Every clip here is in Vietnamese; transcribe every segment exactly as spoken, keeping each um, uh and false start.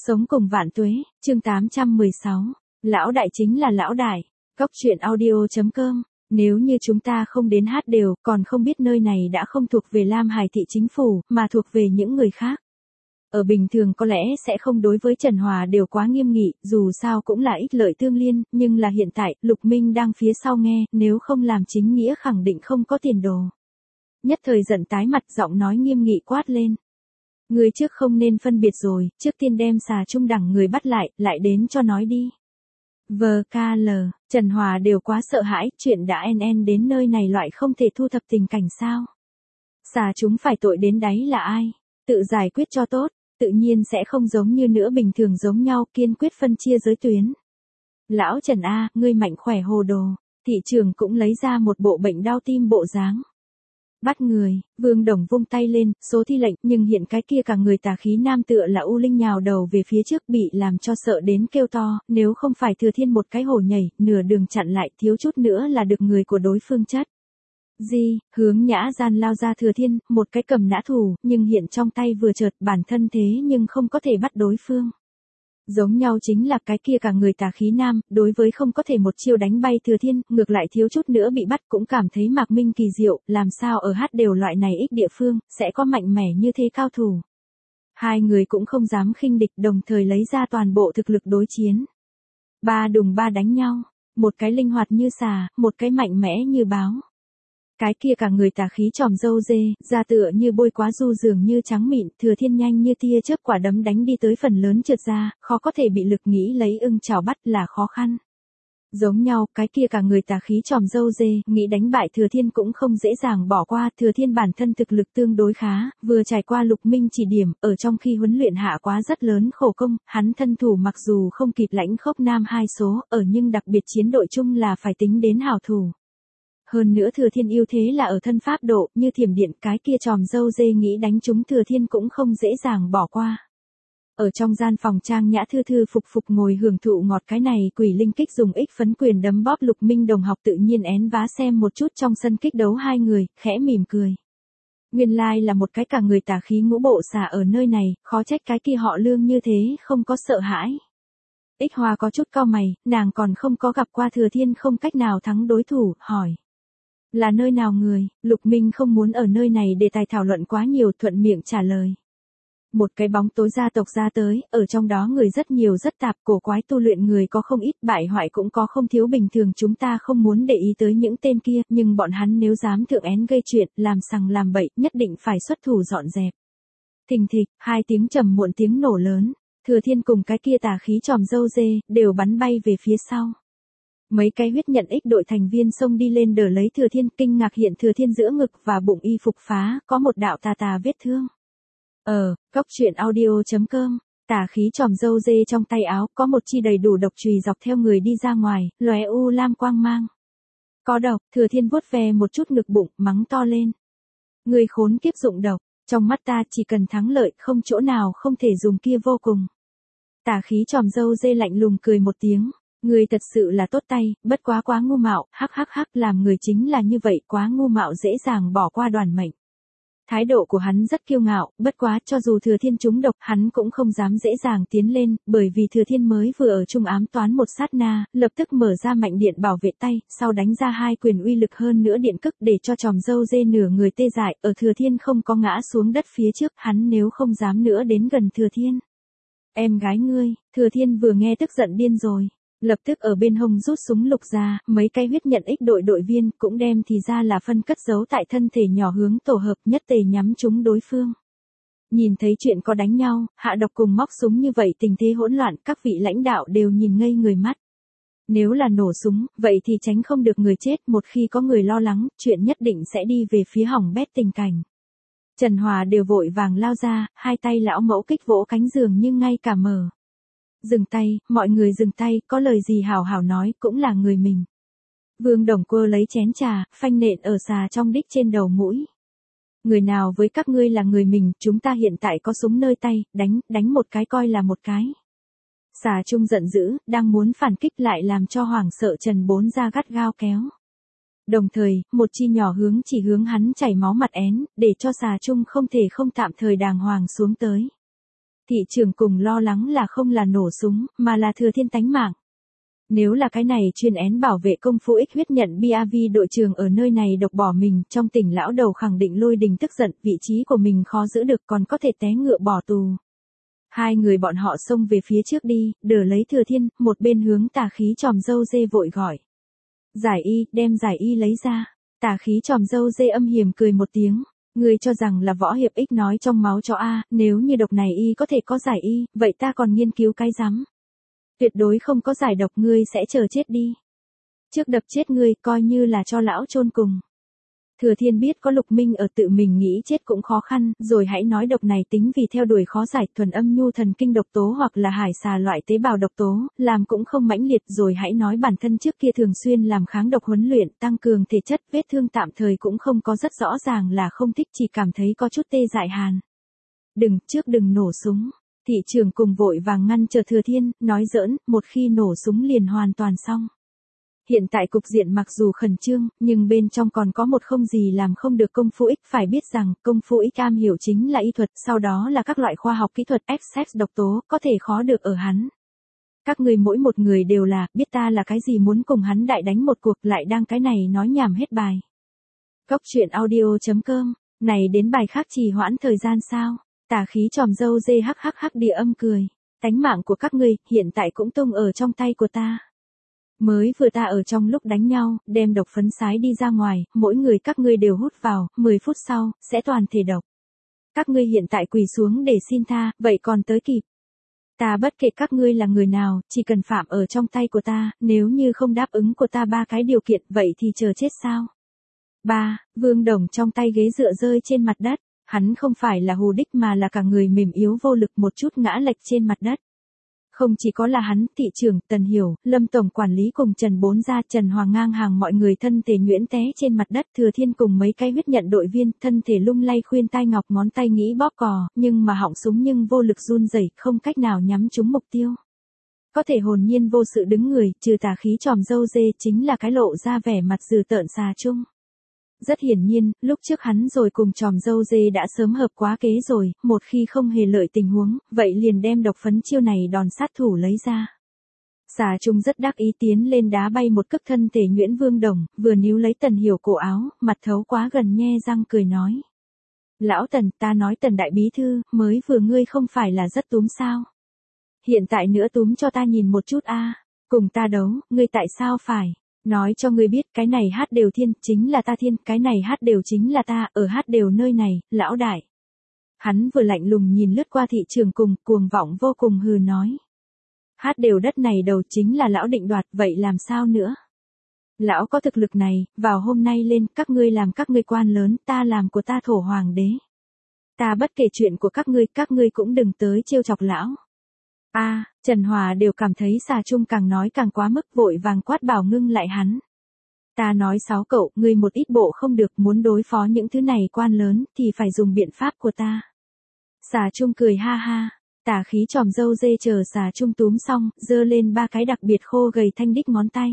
Sống cùng vạn tuế, chương tám trăm mười sáu. Lão đại chính là lão đại. Góc truyện audio.com. Nếu như chúng ta không đến hát đều, còn không biết nơi này đã không thuộc về Lam Hải thị chính phủ, mà thuộc về những người khác. Ở bình thường có lẽ sẽ không đối với Trần Hòa đều quá nghiêm nghị, dù sao cũng là ích lợi tương liên, nhưng là hiện tại, Lục Minh đang phía sau nghe, nếu không làm chính nghĩa khẳng định không có tiền đồ. Nhất thời giận tái mặt, giọng nói nghiêm nghị quát lên. Người trước không nên phân biệt rồi, trước tiên đem xà trung đẳng người bắt lại, lại đến cho nói đi. vê ca lờ, Trần Hòa đều quá sợ hãi, chuyện đã en en đến nơi này loại không thể thu thập tình cảnh sao. Xà chúng phải tội đến đáy là ai? Tự giải quyết cho tốt, tự nhiên sẽ không giống như nữa bình thường giống nhau, kiên quyết phân chia giới tuyến. Lão Trần A, ngươi mạnh khỏe hồ đồ, thị trường cũng lấy ra một bộ bệnh đau tim bộ dáng. Bắt người, Vương Đồng vung tay lên, số thi lệnh, nhưng hiện cái kia cả người tà khí nam tựa là U Linh nhào đầu về phía trước bị làm cho sợ đến kêu to, nếu không phải Thừa Thiên một cái hổ nhảy, nửa đường chặn lại thiếu chút nữa là được người của đối phương chất. Di, hướng nhã gian lao ra Thừa Thiên, một cái cầm nã thủ, nhưng hiện trong tay vừa chợt bản thân thế nhưng không có thể bắt đối phương. Giống nhau chính là cái kia cả người tà khí nam, đối với không có thể một chiêu đánh bay Thừa Thiên, ngược lại thiếu chút nữa bị bắt cũng cảm thấy mạc minh kỳ diệu, làm sao ở hát đều loại này ích địa phương, sẽ có mạnh mẽ như thế cao thủ. Hai người cũng không dám khinh địch, đồng thời lấy ra toàn bộ thực lực đối chiến. Ba đùng ba đánh nhau, một cái linh hoạt như xà, một cái mạnh mẽ như báo. Cái kia cả người tà khí tròm râu dê, da tựa như bôi quá du dường như trắng mịn, Thừa Thiên nhanh như tia chớp quả đấm đánh đi tới phần lớn trượt ra, khó có thể bị lực nghĩ lấy ưng chảo bắt là khó khăn. Giống nhau, cái kia cả người tà khí tròm râu dê, nghĩ đánh bại Thừa Thiên cũng không dễ dàng bỏ qua, Thừa Thiên bản thân thực lực tương đối khá, vừa trải qua Lục Minh chỉ điểm, ở trong khi huấn luyện hạ quá rất lớn khổ công, hắn thân thủ mặc dù không kịp lãnh khốc nam hai số, ở nhưng đặc biệt chiến đội chung là phải tính đến hảo thủ. Hơn nữa Thừa Thiên ưu thế là ở thân pháp độ, như thiểm điện cái kia tròm dâu dê nghĩ đánh trúng Thừa Thiên cũng không dễ dàng bỏ qua. Ở trong gian phòng trang nhã thư thư phục phục ngồi hưởng thụ ngọt cái này quỷ linh kích dùng ích phấn quyền đấm bóp Lục Minh đồng học tự nhiên én vá xem một chút trong sân kích đấu hai người, khẽ mỉm cười. Nguyên lai là một cái cả người tà khí ngũ bộ xà ở nơi này, khó trách cái kia họ Lương như thế không có sợ hãi. Ích Hoa có chút cau mày, nàng còn không có gặp qua Thừa Thiên không cách nào thắng đối thủ, hỏi. Là nơi nào người? Lục Minh không muốn ở nơi này để tài thảo luận quá nhiều, thuận miệng trả lời. Một cái bóng tối gia tộc ra tới, ở trong đó người rất nhiều rất tạp, cổ quái tu luyện người có không ít, bại hoại cũng có không thiếu, bình thường chúng ta không muốn để ý tới những tên kia, nhưng bọn hắn nếu dám thượng én gây chuyện, làm sằng làm bậy, nhất định phải xuất thủ dọn dẹp. Thình thịch, hai tiếng trầm muộn tiếng nổ lớn, Thừa Thiên cùng cái kia tà khí tròm râu dê, đều bắn bay về phía sau. Mấy cái huyết nhận ích đội thành viên xông đi lên đỡ lấy Thừa Thiên, kinh ngạc hiện Thừa Thiên giữa ngực và bụng y phục phá, có một đạo tà tà vết thương. Ờ, góc truyện audio.com, tà khí tròm râu dê trong tay áo, có một chi đầy đủ độc chùy dọc theo người đi ra ngoài, lóe u lam quang mang. Có độc, Thừa Thiên vuốt ve một chút ngực bụng, mắng to lên. Người khốn kiếp dụng độc, trong mắt ta chỉ cần thắng lợi, không chỗ nào không thể dùng kia vô cùng. Tà khí tròm râu dê lạnh lùng cười một tiếng. Người thật sự là tốt tay, bất quá quá ngu mạo, hắc hắc hắc, làm người chính là như vậy, quá ngu mạo dễ dàng bỏ qua đoàn mệnh. Thái độ của hắn rất kiêu ngạo, bất quá cho dù Thừa Thiên trúng độc, hắn cũng không dám dễ dàng tiến lên, bởi vì Thừa Thiên mới vừa ở trung ám toán một sát na, lập tức mở ra mạnh điện bảo vệ tay, sau đánh ra hai quyền uy lực hơn nữa điện cức để cho tròm râu dê nửa người tê dại, ở Thừa Thiên không có ngã xuống đất phía trước, hắn nếu không dám nữa đến gần Thừa Thiên. Em gái ngươi, Thừa Thiên vừa nghe tức giận điên rồi. Lập tức ở bên hông rút súng lục ra, mấy cái huyết nhận ích đội đội viên cũng đem thì ra là phân cất giấu tại thân thể nhỏ hướng tổ hợp nhất tề nhắm trúng đối phương. Nhìn thấy chuyện có đánh nhau, hạ độc cùng móc súng như vậy tình thế hỗn loạn, các vị lãnh đạo đều nhìn ngây người mắt. Nếu là nổ súng, vậy thì tránh không được người chết, một khi có người lo lắng, chuyện nhất định sẽ đi về phía hỏng bét tình cảnh. Trần Hòa đều vội vàng lao ra, hai tay lão mẫu kích vỗ cánh giường nhưng ngay cả mở. Dừng tay, mọi người dừng tay, có lời gì hảo hảo nói, cũng là người mình. Vương Đồng Quơ lấy chén trà, phanh nện ở xà trong đích trên đầu mũi. Người nào với các ngươi là người mình, chúng ta hiện tại có súng nơi tay, đánh, đánh một cái coi là một cái. Xà Trung giận dữ, đang muốn phản kích lại làm cho hoảng sợ Trần Bốn ra gắt gao kéo. Đồng thời, một chi nhỏ hướng chỉ hướng hắn chảy máu mặt én, để cho Xà Trung không thể không tạm thời đàng hoàng xuống tới. Thị trưởng cùng lo lắng là không là nổ súng, mà là Thừa Thiên tánh mạng. Nếu là cái này chuyên én bảo vệ công phu ích huyết nhận bê a vê đội trưởng ở nơi này độc bỏ mình, trong tỉnh lão đầu khẳng định Lôi Đình tức giận, vị trí của mình khó giữ được còn có thể té ngựa bỏ tù. Hai người bọn họ xông về phía trước đi, đỡ lấy Thừa Thiên, một bên hướng Tà Khí tròm dâu dê vội gọi. Giải y, đem giải y lấy ra. Tà Khí tròm dâu dê âm hiểm cười một tiếng. Ngươi cho rằng là võ hiệp ích nói trong máu cho A, nếu như độc này y có thể có giải y, vậy ta còn nghiên cứu cái rắm. Tuyệt đối không có giải độc, ngươi sẽ chờ chết đi. Trước đập chết ngươi, coi như là cho lão chôn cùng. Thừa Thiên biết có Lục Minh ở tự mình nghĩ chết cũng khó khăn, rồi hãy nói độc này tính vì theo đuổi khó giải thuần âm nhu thần kinh độc tố hoặc là hải xà loại tế bào độc tố, làm cũng không mãnh liệt, rồi hãy nói bản thân trước kia thường xuyên làm kháng độc huấn luyện, tăng cường thể chất, vết thương tạm thời cũng không có rất rõ ràng là không thích, chỉ cảm thấy có chút tê dại hàn. Đừng, trước đừng nổ súng. Thị trưởng cùng vội vàng ngăn chờ Thừa Thiên, nói giỡn, một khi nổ súng liền hoàn toàn xong. Hiện tại cục diện mặc dù khẩn trương, nhưng bên trong còn có một không gì làm không được công phu ích, phải biết rằng công phu ích am hiểu chính là y thuật, sau đó là các loại khoa học kỹ thuật ép sex độc tố, có thể khó được ở hắn. Các người mỗi một người đều là, biết ta là cái gì muốn cùng hắn đại đánh một cuộc, lại đang cái này nói nhảm hết bài. Cốc truyện audio chấm com, này đến bài khác trì hoãn thời gian sao? Tà Khí tròm dâu dê hắc hắc hắc địa âm cười. Tánh mạng của các ngươi, hiện tại cũng tung ở trong tay của ta. Mới vừa ta ở trong lúc đánh nhau, đem độc phấn sái đi ra ngoài, mỗi người các ngươi đều hút vào, mười phút sau, sẽ toàn thể độc. Các ngươi hiện tại quỳ xuống để xin tha, vậy còn tới kịp. Ta bất kể các ngươi là người nào, chỉ cần phạm ở trong tay của ta, nếu như không đáp ứng của ta ba cái điều kiện, vậy thì chờ chết sao? ba. Vương Đồng trong tay ghế dựa rơi trên mặt đất. Hắn không phải là hù đích mà là cả người mềm yếu vô lực một chút ngã lệch trên mặt đất. Không chỉ có là hắn, thị trưởng, Tần Hiểu, Lâm Tổng quản lý cùng Trần Bốn Gia, Trần Hoàng ngang hàng mọi người thân thể nhuyễn té trên mặt đất, Thừa Thiên cùng mấy cái huyết nhận đội viên, thân thể lung lay khuyên tai ngọc ngón tay nghĩ bóp cò, nhưng mà họng súng nhưng vô lực run rẩy, không cách nào nhắm trúng mục tiêu. Có thể hồn nhiên vô sự đứng người, trừ Tà Khí tròm dâu dê chính là cái lộ ra vẻ mặt dừ tợn xà chung. Rất hiển nhiên, lúc trước hắn rồi cùng tròm dâu dê đã sớm hợp quá kế rồi, một khi không hề lợi tình huống, vậy liền đem độc phấn chiêu này đòn sát thủ lấy ra. Xà Trung rất đắc ý tiến lên đá bay một cước thân thể nhuyễn Vương Đồng, vừa níu lấy Tần Hiểu cổ áo, mặt thấu quá gần nhe răng cười nói. Lão Tần, ta nói Tần Đại Bí Thư, mới vừa ngươi không phải là rất túm sao? Hiện tại nữa túm cho ta nhìn một chút a, cùng ta đấu, ngươi tại sao phải? Nói cho ngươi biết, cái này hát đều thiên, chính là ta thiên, cái này hát đều chính là ta, ở hát đều nơi này, lão đại. Hắn vừa lạnh lùng nhìn lướt qua thị trường cùng, cuồng vọng vô cùng hừ nói. Hát đều đất này đầu chính là lão định đoạt, vậy làm sao nữa? Lão có thực lực này, vào hôm nay lên, các ngươi làm các ngươi quan lớn, ta làm của ta thổ hoàng đế. Ta bất kể chuyện của các ngươi, các ngươi cũng đừng tới trêu chọc lão. A, à, Trần Hòa đều cảm thấy Xà Trung càng nói càng quá mức, vội vàng quát bảo ngưng lại hắn. Ta nói sáu cậu, ngươi một ít bộ không được, muốn đối phó những thứ này quan lớn, thì phải dùng biện pháp của ta. Xà Trung cười ha ha, Tà Khí tròm dâu dê chờ Xà Trung túm xong, giơ lên ba cái đặc biệt khô gầy thanh đích ngón tay.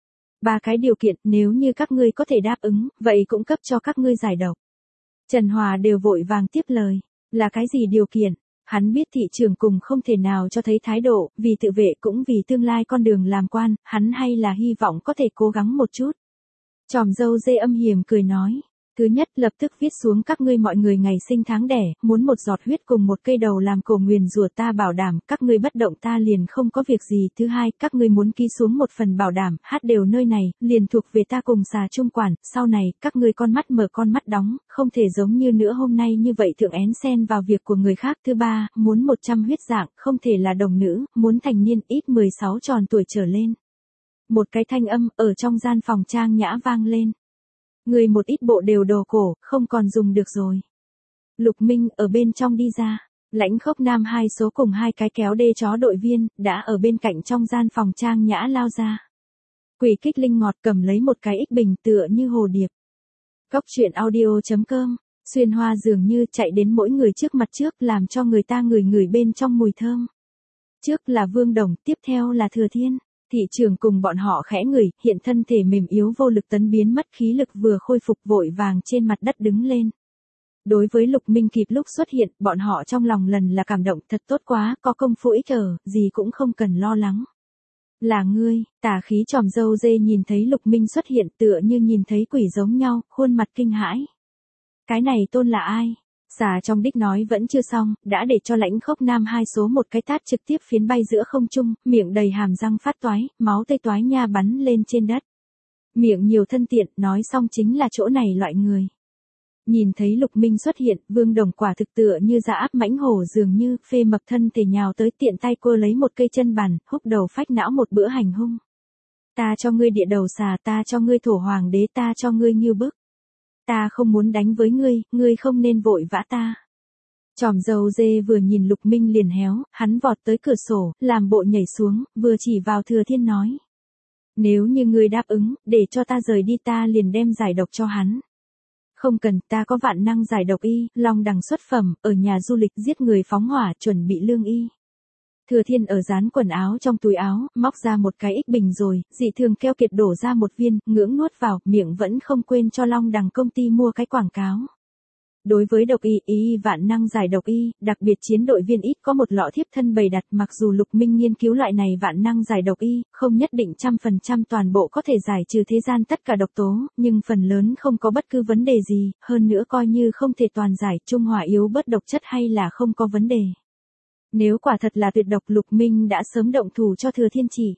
Ba cái điều kiện, nếu như các ngươi có thể đáp ứng, vậy cũng cấp cho các ngươi giải độc. Trần Hòa đều vội vàng tiếp lời, là cái gì điều kiện? Hắn biết thị trường cùng không thể nào cho thấy thái độ, vì tự vệ cũng vì tương lai con đường làm quan, hắn hay là hy vọng có thể cố gắng một chút. Tròm dâu dê âm hiểm cười nói. Thứ nhất, lập tức viết xuống các ngươi mọi người ngày sinh tháng đẻ, muốn một giọt huyết cùng một cây đầu làm cổ nguyền rủa ta bảo đảm, các ngươi bất động ta liền không có việc gì. Thứ hai, các ngươi muốn ký xuống một phần bảo đảm, hát đều nơi này, liền thuộc về ta cùng Xà Trung quản, sau này, các ngươi con mắt mở con mắt đóng, không thể giống như nữa hôm nay như vậy thượng én xen vào việc của người khác. Thứ ba, muốn một trăm huyết dạng, không thể là đồng nữ, muốn thành niên ít mười sáu tròn tuổi trở lên. Một cái thanh âm, ở trong gian phòng trang nhã vang lên. Người một ít bộ đều đồ cổ, không còn dùng được rồi. Lục Minh ở bên trong đi ra, lãnh khốc nam hai số cùng hai cái kéo đê chó đội viên, đã ở bên cạnh trong gian phòng trang nhã lao ra. Quỷ kích linh ngọt cầm lấy một cái ích bình tựa như hồ điệp. Cốc truyện audio chấm com, xuyên hoa dường như chạy đến mỗi người trước mặt trước làm cho người ta ngửi ngửi bên trong mùi thơm. Trước là Vương Đồng, tiếp theo là Thừa Thiên. Thị trường cùng bọn họ khẽ ngửi, hiện thân thể mềm yếu vô lực tấn biến mất khí lực vừa khôi phục vội vàng trên mặt đất đứng lên. Đối với Lục Minh kịp lúc xuất hiện, bọn họ trong lòng lần là cảm động, thật tốt quá, có công phu ích ở, gì cũng không cần lo lắng. Là ngươi, tà khí tròm dâu dê nhìn thấy Lục Minh xuất hiện tựa như nhìn thấy quỷ giống nhau, khuôn mặt kinh hãi. Cái này tôn là ai? Xà trong đích nói vẫn chưa xong, đã để cho Lãnh Khốc Nam hai số một cái tát trực tiếp phiến bay giữa không trung, miệng đầy hàm răng phát toái, máu tê toái nha bắn lên trên đất. Miệng nhiều thân tiện, nói xong chính là chỗ này loại người. Nhìn thấy Lục Minh xuất hiện, Vương Đồng quả thực tựa như dã áp mãnh hổ dường như, phê mập thân thể nhào tới tiện tay cô lấy một cây chân bàn, húc đầu phách não một bữa hành hung. Ta cho ngươi địa đầu xà, ta cho ngươi thổ hoàng đế, ta cho ngươi Ngưu Bức. Ta không muốn đánh với ngươi, ngươi không nên vội vã ta. Tròm dâu dê vừa nhìn Lục Minh liền héo, hắn vọt tới cửa sổ, làm bộ nhảy xuống, vừa chỉ vào Thừa Thiên nói. Nếu như ngươi đáp ứng, để cho ta rời đi ta liền đem giải độc cho hắn. Không cần, ta có vạn năng giải độc y, long đằng xuất phẩm, ở nhà du lịch giết người phóng hỏa, chuẩn bị lương y. Thừa Thiên ở dán quần áo trong túi áo, móc ra một cái ích bình rồi, dị thường keo kiệt đổ ra một viên, ngưỡng nuốt vào, miệng vẫn không quên cho long đằng công ty mua cái quảng cáo. Đối với độc y, y vạn năng giải độc y, đặc biệt chiến đội viên ít có một lọ thiếp thân bày đặt, mặc dù Lục Minh nghiên cứu loại này vạn năng giải độc y, không nhất định trăm phần trăm toàn bộ có thể giải trừ thế gian tất cả độc tố, nhưng phần lớn không có bất cứ vấn đề gì, hơn nữa coi như không thể toàn giải, trung hòa yếu bớt độc chất hay là không có vấn đề. Nếu quả thật là tuyệt độc, Lục Minh đã sớm động thủ cho Thừa Thiên chỉ.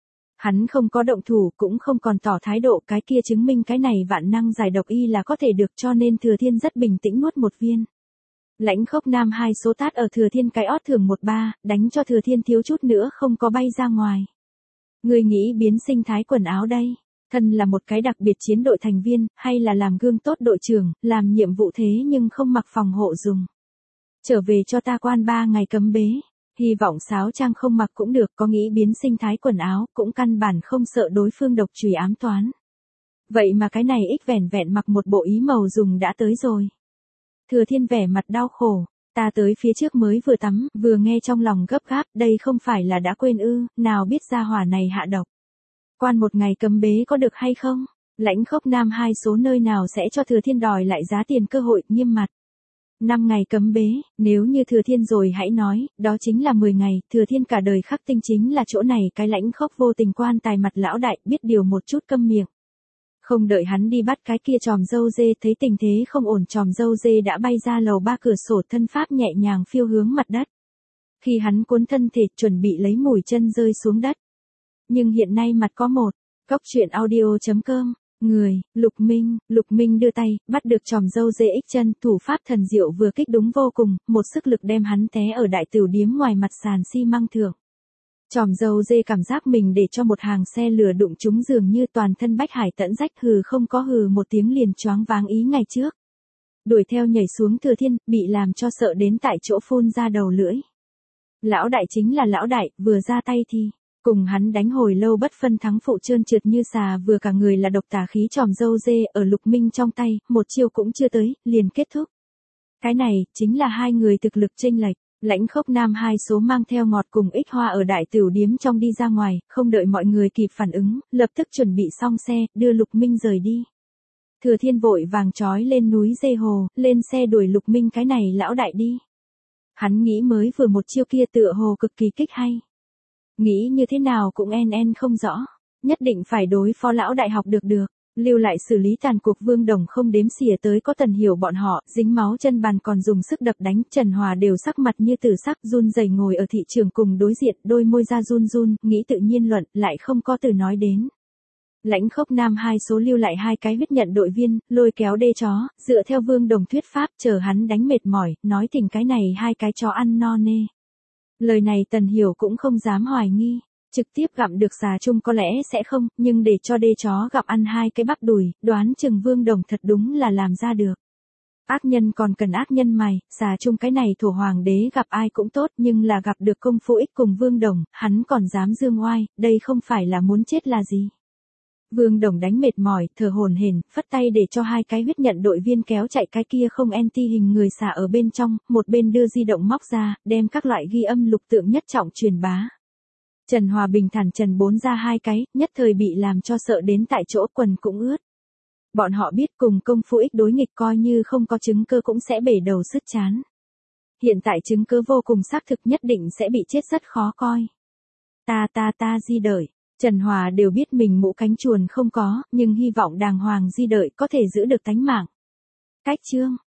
Hắn không có động thủ cũng không còn tỏ thái độ, cái kia chứng minh cái này vạn năng giải độc y là có thể được, cho nên Thừa Thiên rất bình tĩnh nuốt một viên. Lãnh Khốc Nam hai số tát ở Thừa Thiên cái ót thường một ba, đánh cho Thừa Thiên thiếu chút nữa không có bay ra ngoài. Người nghĩ biến sinh thái quần áo đây, thân là một cái đặc biệt chiến đội thành viên, hay là làm gương tốt đội trưởng, làm nhiệm vụ thế nhưng không mặc phòng hộ dùng. Trở về cho ta quan ba ngày cấm bế. Hy vọng sáo trang không mặc cũng được, có nghĩ biến sinh thái quần áo, cũng căn bản không sợ đối phương độc chùy ám toán. Vậy mà cái này ích vẻn vẹn mặc một bộ ý màu dùng đã tới rồi. Thừa Thiên vẻ mặt đau khổ, ta tới phía trước mới vừa tắm, vừa nghe trong lòng gấp gáp, đây không phải là đã quên ư, nào biết ra hỏa này hạ độc. Quan một ngày cấm bế có được hay không? Lãnh Khốc Nam hai số nơi nào sẽ cho Thừa Thiên đòi lại giá tiền cơ hội, nghiêm mặt. Năm ngày cấm bế, nếu như Thừa Thiên rồi hãy nói, đó chính là mười ngày, Thừa Thiên cả đời khắc tinh chính là chỗ này, cái Lãnh Khốc vô tình quan tài mặt lão đại, biết điều một chút câm miệng. Không đợi hắn đi bắt cái kia tròm dâu dê, thấy tình thế không ổn, tròm dâu dê đã bay ra lầu ba, cửa sổ thân pháp nhẹ nhàng phiêu hướng mặt đất. Khi hắn cuốn thân thể chuẩn bị lấy mũi chân rơi xuống đất. Nhưng hiện nay mặt có một, góc truyện audio chấm com. Người, Lục Minh, Lục Minh đưa tay, bắt được tròm dâu dê ích chân, thủ pháp thần diệu vừa kích đúng vô cùng, một sức lực đem hắn té ở đại tửu điếm ngoài mặt sàn xi măng thượng. Tròm dâu dê cảm giác mình để cho một hàng xe lửa đụng chúng dường như toàn thân bách hải tẫn rách, hừ không có hừ một tiếng liền choáng váng ý ngày trước. Đuổi theo nhảy xuống Thừa Thiên, bị làm cho sợ đến tại chỗ phun ra đầu lưỡi. Lão đại chính là lão đại, vừa ra tay thì cùng hắn đánh hồi lâu bất phân thắng phụ, trơn trượt như xà, vừa cả người là độc tà khí tròm dâu dê ở Lục Minh trong tay, một chiêu cũng chưa tới, liền kết thúc. Cái này, chính là hai người thực lực chênh lệch. Lãnh Khốc Nam hai số mang theo ngọt cùng ích hoa ở đại tửu điếm trong đi ra ngoài, không đợi mọi người kịp phản ứng, lập tức chuẩn bị xong xe, đưa Lục Minh rời đi. Thừa Thiên vội vàng trói lên núi dê hồ, lên xe đuổi Lục Minh cái này lão đại đi. Hắn nghĩ mới vừa một chiêu kia tựa hồ cực kỳ kích hay. Nghĩ như thế nào cũng en en không rõ, nhất định phải đối phó lão đại học được được, lưu lại xử lý tàn cuộc. Vương Đồng không đếm xỉa tới có Tần Hiểu bọn họ, dính máu chân bàn còn dùng sức đập đánh, Trần Hòa đều sắc mặt như tử sắc, run rẩy ngồi ở thị trường cùng đối diện, đôi môi ra run run, nghĩ tự nhiên luận, lại không có từ nói đến. Lãnh Khốc Nam hai số lưu lại hai cái huyết nhận đội viên, lôi kéo đê chó, dựa theo Vương Đồng thuyết pháp, chờ hắn đánh mệt mỏi, nói thỉnh cái này hai cái chó ăn no nê. Lời này Tần Hiểu cũng không dám hoài nghi, trực tiếp gặm được xà chung có lẽ sẽ không, nhưng để cho đê chó gặm ăn hai cái bắp đùi, đoán chừng Vương Đồng thật đúng là làm ra được. Ác nhân còn cần ác nhân mày, xà chung cái này thổ hoàng đế gặp ai cũng tốt, nhưng là gặp được công phu ích cùng Vương Đồng, hắn còn dám dương oai, đây không phải là muốn chết là gì. Vương Đồng đánh mệt mỏi, thở hổn hển, phất tay để cho hai cái huyết nhận đội viên kéo chạy cái kia không anti hình người xà ở bên trong, một bên đưa di động móc ra, đem các loại ghi âm lục tượng nhất trọng truyền bá. Trần Hòa bình thản trần bốn ra hai cái, nhất thời bị làm cho sợ đến tại chỗ, quần cũng ướt. Bọn họ biết cùng công phu ích đối nghịch coi như không có chứng cơ cũng sẽ bể đầu sứt chán. Hiện tại chứng cứ vô cùng xác thực nhất định sẽ bị chết rất khó coi. Ta ta ta di đợi. Trần Hòa đều biết mình mũ cánh chuồn không có, nhưng hy vọng đàng hoàng di đợi có thể giữ được tánh mạng. Cách chương